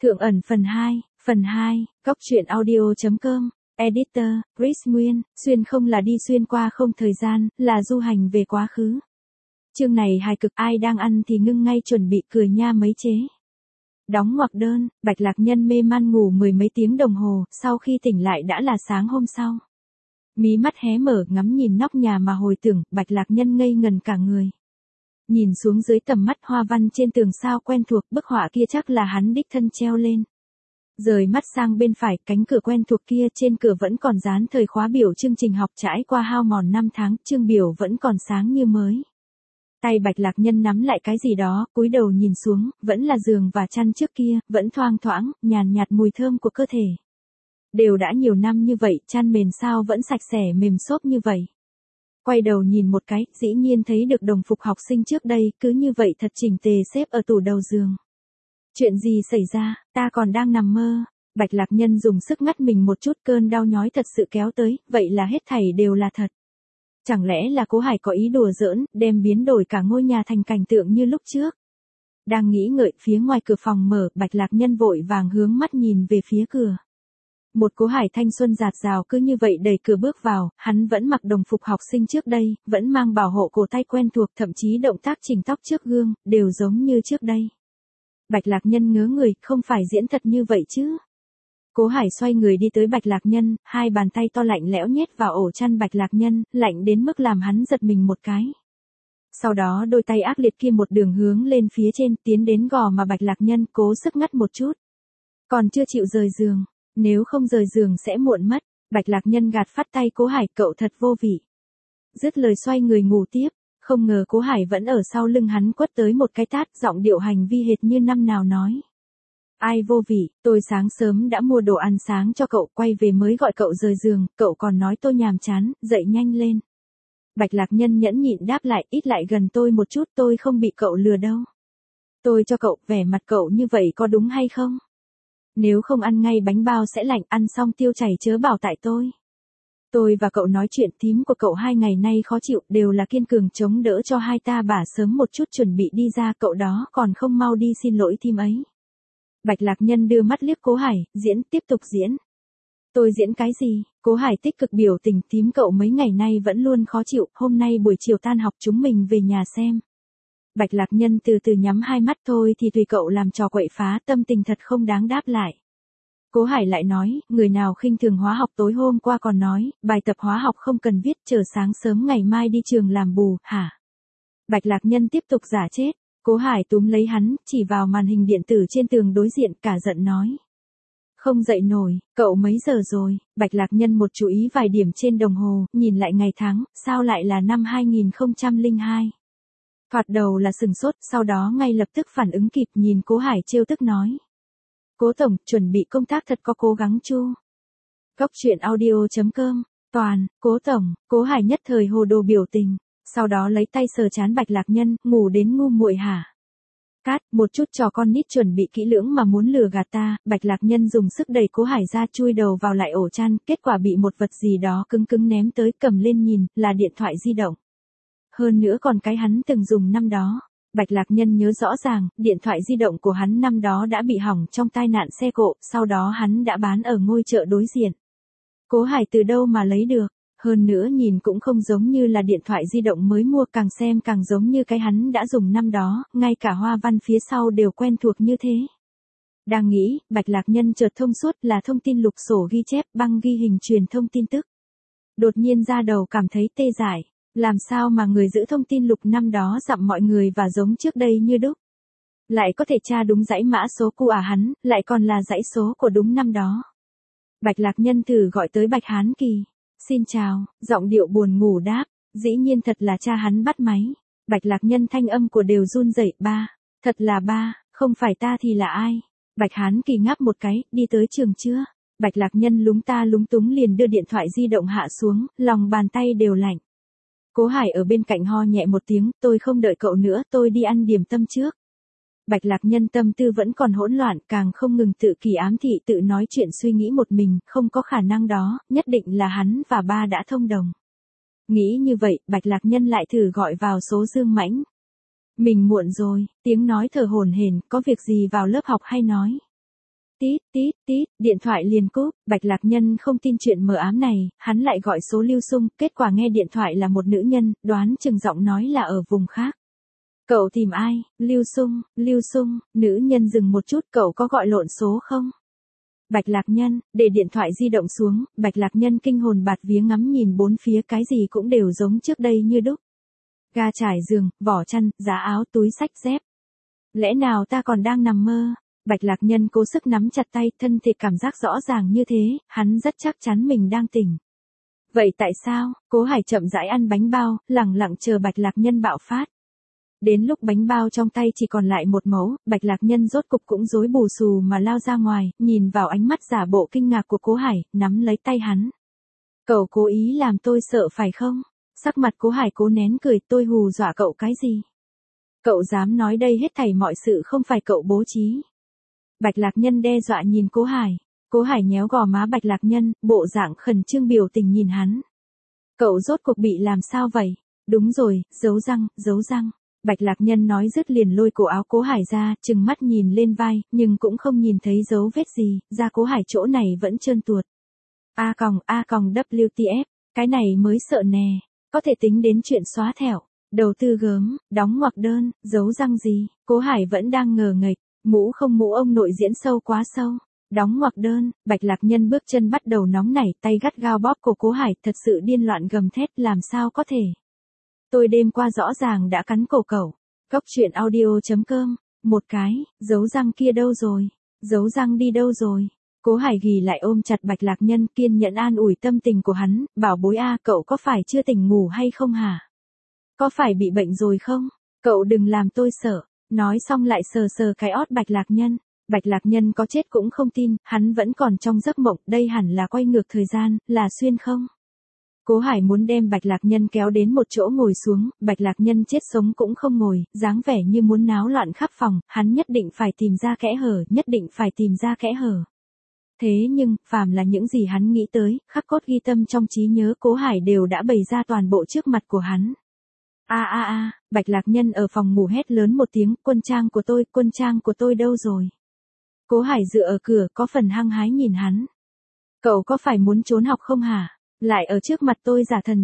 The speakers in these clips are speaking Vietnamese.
Thượng ẩn phần 2, Góc truyện audio.com, Editor, Chris Nguyên, xuyên không là đi xuyên qua không thời gian, là du hành về quá khứ. Chương này hài cực, ai đang ăn thì ngưng ngay chuẩn bị cười nha mấy chế. Đóng ngoặc đơn, Bạch Lạc Nhân mê man ngủ mười mấy tiếng đồng hồ, sau khi tỉnh lại đã là sáng hôm sau. Mí mắt hé mở ngắm nhìn nóc nhà mà hồi tưởng, Bạch Lạc Nhân ngây ngần cả người. Nhìn xuống dưới tầm mắt hoa văn trên tường sao quen thuộc, bức họa kia chắc là hắn đích thân treo lên. Rời mắt sang bên phải, cánh cửa quen thuộc kia, trên cửa vẫn còn dán thời khóa biểu chương trình học trải qua hao mòn 5 tháng, chương biểu vẫn còn sáng như mới. Tay Bạch Lạc Nhân nắm lại cái gì đó, cúi đầu nhìn xuống, vẫn là giường và chăn trước kia, vẫn thoang thoảng, nhàn nhạt mùi thơm của cơ thể. Đều đã nhiều năm như vậy, chăn mền sao vẫn sạch sẽ mềm xốp như vậy. Quay đầu nhìn một cái, dĩ nhiên thấy được đồng phục học sinh trước đây, cứ như vậy thật chỉnh tề xếp ở tủ đầu giường. Chuyện gì xảy ra, ta còn đang nằm mơ. Bạch Lạc Nhân dùng sức ngắt mình một chút, cơn đau nhói thật sự kéo tới, vậy là hết thảy đều là thật. Chẳng lẽ là Cố Hải có ý đùa giỡn, đem biến đổi cả ngôi nhà thành cảnh tượng như lúc trước. Đang nghĩ ngợi, phía ngoài cửa phòng mở, Bạch Lạc Nhân vội vàng hướng mắt nhìn về phía cửa. Một Cố Hải thanh xuân dạt dào cứ như vậy đẩy cửa bước vào, hắn vẫn mặc đồng phục học sinh trước đây, vẫn mang bảo hộ cổ tay quen thuộc, thậm chí động tác chỉnh tóc trước gương, đều giống như trước đây. Bạch Lạc Nhân ngớ người, không phải diễn thật như vậy chứ. Cố Hải xoay người đi tới Bạch Lạc Nhân, hai bàn tay to lạnh lẽo nhét vào ổ chăn Bạch Lạc Nhân, lạnh đến mức làm hắn giật mình một cái. Sau đó đôi tay ác liệt kia một đường hướng lên phía trên, tiến đến gò mà Bạch Lạc Nhân, cố sức ngắt một chút. Còn chưa chịu rời giường, nếu không rời giường sẽ muộn mất. Bạch Lạc Nhân gạt phát tay Cố Hải, cậu thật vô vị. Dứt lời xoay người ngủ tiếp, không ngờ Cố Hải vẫn ở sau lưng hắn quất tới một cái tát, giọng điệu hành vi hệt như năm nào nói. Ai vô vị, tôi sáng sớm đã mua đồ ăn sáng cho cậu, quay về mới gọi cậu rời giường, cậu còn nói tôi nhàm chán, dậy nhanh lên. Bạch Lạc Nhân nhẫn nhịn đáp lại, ít lại gần tôi một chút, tôi không bị cậu lừa đâu. Tôi cho cậu, vẻ mặt cậu như vậy có đúng hay không? Nếu không ăn ngay bánh bao sẽ lạnh, ăn xong tiêu chảy chớ bảo tại tôi. Tôi và cậu nói chuyện, thím của cậu 2 ngày nay khó chịu, đều là kiên cường chống đỡ cho hai ta bả sớm một chút chuẩn bị đi ra, cậu đó còn không mau đi xin lỗi thím ấy. Bạch Lạc Nhân đưa mắt liếc Cố Hải, tiếp tục diễn. Tôi diễn cái gì? Cố Hải tích cực biểu tình, thím cậu mấy ngày nay vẫn luôn khó chịu, hôm nay buổi chiều tan học chúng mình về nhà xem. Bạch Lạc Nhân từ từ nhắm hai mắt, thôi thì tùy cậu làm trò quậy phá, tâm tình thật không đáng đáp lại. Cố Hải lại nói, người nào khinh thường hóa học tối hôm qua còn nói, bài tập hóa học không cần viết, chờ sáng sớm ngày mai đi trường làm bù, hả? Bạch Lạc Nhân tiếp tục giả chết. Cố Hải túm lấy hắn, chỉ vào màn hình điện tử trên tường đối diện, cả giận nói. Không dậy nổi, cậu mấy giờ rồi? Bạch Lạc Nhân một chú ý vài điểm trên đồng hồ, nhìn lại ngày tháng, sao lại là năm 2002? Thoạt đầu là sừng sốt, sau đó ngay lập tức phản ứng kịp, nhìn Cố Hải trêu tức nói. Cố tổng, chuẩn bị công tác thật có cố gắng chu. Góc truyện audio.com, toàn, Cố tổng, Cố Hải nhất thời hồ đồ biểu tình, sau đó lấy tay sờ trán Bạch Lạc Nhân, ngủ đến ngu muội hả? Cát, một chút trò con nít chuẩn bị kỹ lưỡng mà muốn lừa gạt ta. Bạch Lạc Nhân dùng sức đẩy Cố Hải ra, chui đầu vào lại ổ chăn, kết quả bị một vật gì đó cứng cứng ném tới, cầm lên nhìn, là điện thoại di động. Hơn nữa còn cái hắn từng dùng năm đó. Bạch Lạc Nhân nhớ rõ ràng, điện thoại di động của hắn năm đó đã bị hỏng trong tai nạn xe cộ, sau đó hắn đã bán ở ngôi chợ đối diện. Cố Hải từ đâu mà lấy được, hơn nữa nhìn cũng không giống như là điện thoại di động mới mua, càng xem càng giống như cái hắn đã dùng năm đó, ngay cả hoa văn phía sau đều quen thuộc như thế. Đang nghĩ, Bạch Lạc Nhân chợt thông suốt, là thông tin lục sổ ghi chép, băng ghi hình truyền thông tin tức. Đột nhiên ra đầu cảm thấy tê dại. Làm sao mà người giữ thông tin lục năm đó dặm mọi người và giống trước đây như đúc. Lại có thể tra đúng dãy mã số của hắn, lại còn là dãy số của đúng năm đó. Bạch Lạc Nhân thử gọi tới Bạch Hán Kỳ. Xin chào, giọng điệu buồn ngủ đáp, dĩ nhiên thật là cha hắn bắt máy. Bạch Lạc Nhân thanh âm của đều run rẩy, ba, thật là ba, không phải ta thì là ai? Bạch Hán Kỳ ngáp một cái, đi tới trường chưa? Bạch Lạc Nhân lúng ta lúng túng liền đưa điện thoại di động hạ xuống, lòng bàn tay đều lạnh. Cố Hải ở bên cạnh ho nhẹ một tiếng, tôi không đợi cậu nữa, tôi đi ăn điểm tâm trước. Bạch Lạc Nhân tâm tư vẫn còn hỗn loạn, càng không ngừng tự kỳ ám thị, tự nói chuyện suy nghĩ một mình, không có khả năng đó, nhất định là hắn và ba đã thông đồng. Nghĩ như vậy, Bạch Lạc Nhân lại thử gọi vào số Dương Mãnh. Mình muộn rồi, tiếng nói thở hổn hển, có việc gì vào lớp học hay nói. tít, tít, tít, điện thoại liền cúp, Bạch Lạc Nhân không tin chuyện mờ ám này, hắn lại gọi số Lưu Sung, kết quả nghe điện thoại là một nữ nhân, đoán chừng giọng nói là ở vùng khác. Cậu tìm ai? Lưu Sung, nữ nhân dừng một chút, cậu có gọi lộn số không? Bạch Lạc Nhân, để điện thoại di động xuống, Bạch Lạc Nhân kinh hồn bạt vía ngắm nhìn bốn phía, cái gì cũng đều giống trước đây như đúc. Ga trải giường, vỏ chăn, giá áo, túi xách dép. Lẽ nào ta còn đang nằm mơ? Bạch Lạc Nhân cố sức nắm chặt tay, thân thể cảm giác rõ ràng như thế, hắn rất chắc chắn mình đang tỉnh. Vậy tại sao? Cố Hải chậm rãi ăn bánh bao, lẳng lặng chờ Bạch Lạc Nhân bạo phát. Đến lúc bánh bao trong tay chỉ còn lại một mẩu, Bạch Lạc Nhân rốt cục cũng rối bù xù mà lao ra ngoài, nhìn vào ánh mắt giả bộ kinh ngạc của Cố Hải, nắm lấy tay hắn. Cậu cố ý làm tôi sợ phải không? Sắc mặt Cố Hải cố nén cười, tôi hù dọa cậu cái gì? Cậu dám nói đây hết thảy mọi sự không phải cậu bố trí. Bạch Lạc Nhân đe dọa nhìn Cố Hải. Cố Hải nhéo gò má Bạch Lạc Nhân, bộ dạng khẩn trương biểu tình nhìn hắn. Cậu rốt cuộc bị làm sao vậy? Đúng rồi, giấu răng. Bạch Lạc Nhân nói dứt liền lôi cổ áo Cố Hải ra, trừng mắt nhìn lên vai, nhưng cũng không nhìn thấy dấu vết gì, da Cố Hải chỗ này vẫn trơn tuột. WTF, cái này mới sợ nè, có thể tính đến chuyện xóa thẻo, đầu tư gớm, đóng ngoặc đơn, giấu răng gì, Cố Hải vẫn đang ngờ nghệch, mũ không mũ ông nội diễn sâu quá sâu. Đóng ngoặc đơn, Bạch Lạc Nhân bước chân bắt đầu nóng nảy, tay gắt gao bóp cổ Cố Hải, thật sự điên loạn gầm thét, làm sao có thể. Tôi đêm qua rõ ràng đã cắn cổ cậu. Góc truyện audio.com, một cái, dấu răng kia đâu rồi? Dấu răng đi đâu rồi? Cố Hải ghì lại ôm chặt Bạch Lạc Nhân, kiên nhẫn an ủi tâm tình của hắn, bảo bối a, cậu có phải chưa tỉnh ngủ hay không hả? Có phải bị bệnh rồi không? Cậu đừng làm tôi sợ. Nói xong lại sờ sờ cái ót Bạch Lạc Nhân. Bạch Lạc Nhân có chết cũng không tin, hắn vẫn còn trong giấc mộng, đây hẳn là quay ngược thời gian, là xuyên không? Cố Hải muốn đem Bạch Lạc Nhân kéo đến một chỗ ngồi xuống, Bạch Lạc Nhân chết sống cũng không ngồi, dáng vẻ như muốn náo loạn khắp phòng, hắn nhất định phải tìm ra kẽ hở. Thế nhưng, phàm là những gì hắn nghĩ tới, khắc cốt ghi tâm trong trí nhớ Cố Hải đều đã bày ra toàn bộ trước mặt của hắn. Bạch Lạc Nhân ở phòng ngủ hét lớn một tiếng, quân trang của tôi đâu rồi? Cố Hải dựa ở cửa, có phần hăng hái nhìn hắn. Cậu có phải muốn trốn học không hả? Lại ở trước mặt tôi giả thần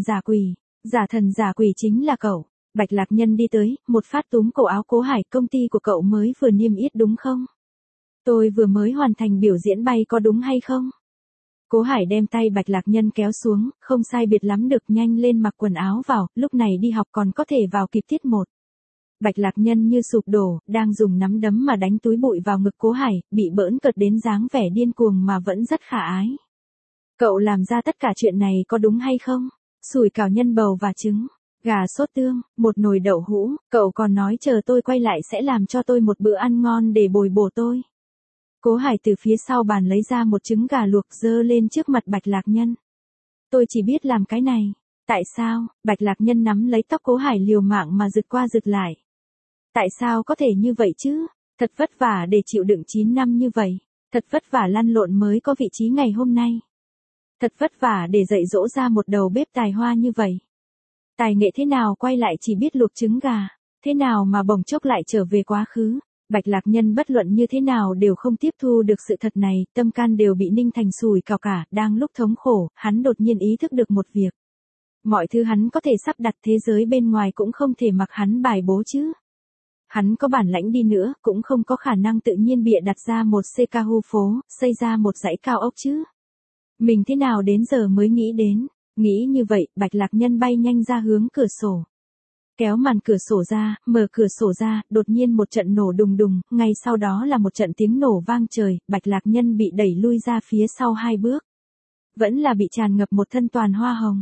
giả quỷ chính là cậu. Bạch Lạc Nhân đi tới, một phát túm cổ áo Cố Hải, công ty của cậu mới vừa niêm yết đúng không? Tôi vừa mới hoàn thành biểu diễn bay có đúng hay không? Cố Hải đem tay Bạch Lạc Nhân kéo xuống, không sai biệt lắm được, nhanh lên mặc quần áo vào, lúc này đi học còn có thể vào kịp tiết 1. Bạch Lạc Nhân như sụp đổ, đang dùng nắm đấm mà đánh túi bụi vào ngực Cố Hải, bị bỡn cợt đến dáng vẻ điên cuồng mà vẫn rất khả ái. Cậu làm ra tất cả chuyện này có đúng hay không? Sủi cảo nhân bầu và trứng, gà sốt tương, một nồi đậu hũ, cậu còn nói chờ tôi quay lại sẽ làm cho tôi một bữa ăn ngon để bồi bổ tôi. Cố Hải từ phía sau bàn lấy ra một trứng gà luộc dơ lên trước mặt Bạch Lạc Nhân. Tôi chỉ biết làm cái này. Tại sao? Bạch Lạc Nhân nắm lấy tóc Cố Hải liều mạng mà giật qua giật lại. Tại sao có thể như vậy chứ? Thật vất vả để chịu đựng 9 năm như vậy. Thật vất vả lăn lộn mới có vị trí ngày hôm nay. Thật vất vả để dạy dỗ ra một đầu bếp tài hoa như vậy. Tài nghệ thế nào quay lại chỉ biết luộc trứng gà, thế nào mà bỗng chốc lại trở về quá khứ. Bạch Lạc Nhân bất luận như thế nào đều không tiếp thu được sự thật này, tâm can đều bị ninh thành sùi cảo cả, đang lúc thống khổ, hắn đột nhiên ý thức được một việc. Mọi thứ hắn có thể sắp đặt, thế giới bên ngoài cũng không thể mặc hắn bài bố chứ. Hắn có bản lãnh đi nữa, cũng không có khả năng tự nhiên bịa đặt ra một CKU phố, xây ra một dãy cao ốc chứ. Mình thế nào đến giờ mới nghĩ đến. Nghĩ như vậy, Bạch Lạc Nhân bay nhanh ra hướng cửa sổ. Kéo màn cửa sổ ra, mở cửa sổ ra, đột nhiên một trận nổ đùng đùng, ngay sau đó là một trận tiếng nổ vang trời, Bạch Lạc Nhân bị đẩy lui ra phía sau 2 bước. Vẫn là bị tràn ngập một thân toàn hoa hồng.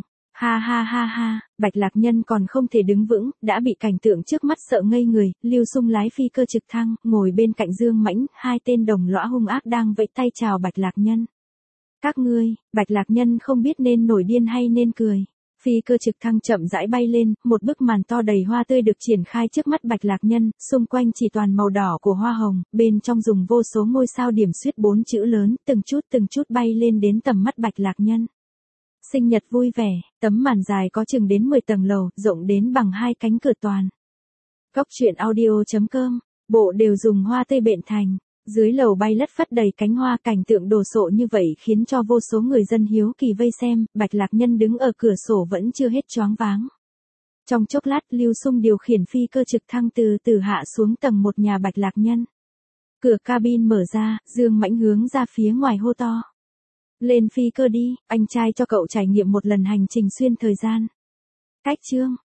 Ha, Bạch Lạc Nhân còn không thể đứng vững, đã bị cảnh tượng trước mắt sợ ngây người, Lưu Sung lái phi cơ trực thăng, ngồi bên cạnh Dương Mãnh, 2 tên đồng lõa hung ác đang vẫy tay chào Bạch Lạc Nhân. Các ngươi, Bạch Lạc Nhân không biết nên nổi điên hay nên cười. Phi cơ trực thăng chậm rãi bay lên, một bức màn to đầy hoa tươi được triển khai trước mắt Bạch Lạc Nhân, xung quanh chỉ toàn màu đỏ của hoa hồng, bên trong dùng vô số ngôi sao điểm xuyết 4 chữ lớn, từng chút bay lên đến tầm mắt Bạch Lạc Nhân. Sinh nhật vui vẻ, tấm màn dài có chừng đến 10 tầng lầu, rộng đến bằng 2 cánh cửa toàn. Góc truyện audio.com, bộ đều dùng hoa tươi bện thành. Dưới lầu bay lất phất đầy cánh hoa, cảnh tượng đồ sộ như vậy khiến cho vô số người dân hiếu kỳ vây xem, Bạch Lạc Nhân đứng ở cửa sổ vẫn chưa hết choáng váng. Trong chốc lát, Lưu Xung điều khiển phi cơ trực thăng từ từ hạ xuống tầng 1 nhà Bạch Lạc Nhân. Cửa cabin mở ra, Dương Mãnh hướng ra phía ngoài hô to. Lên phi cơ đi, anh trai cho cậu trải nghiệm một lần hành trình xuyên thời gian. Cách chương